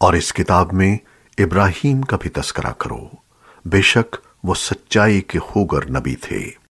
और इस किताब में इब्राहीम का भी तस्करा करो, बेशक वो सच्चाई के खूगर नबी थे।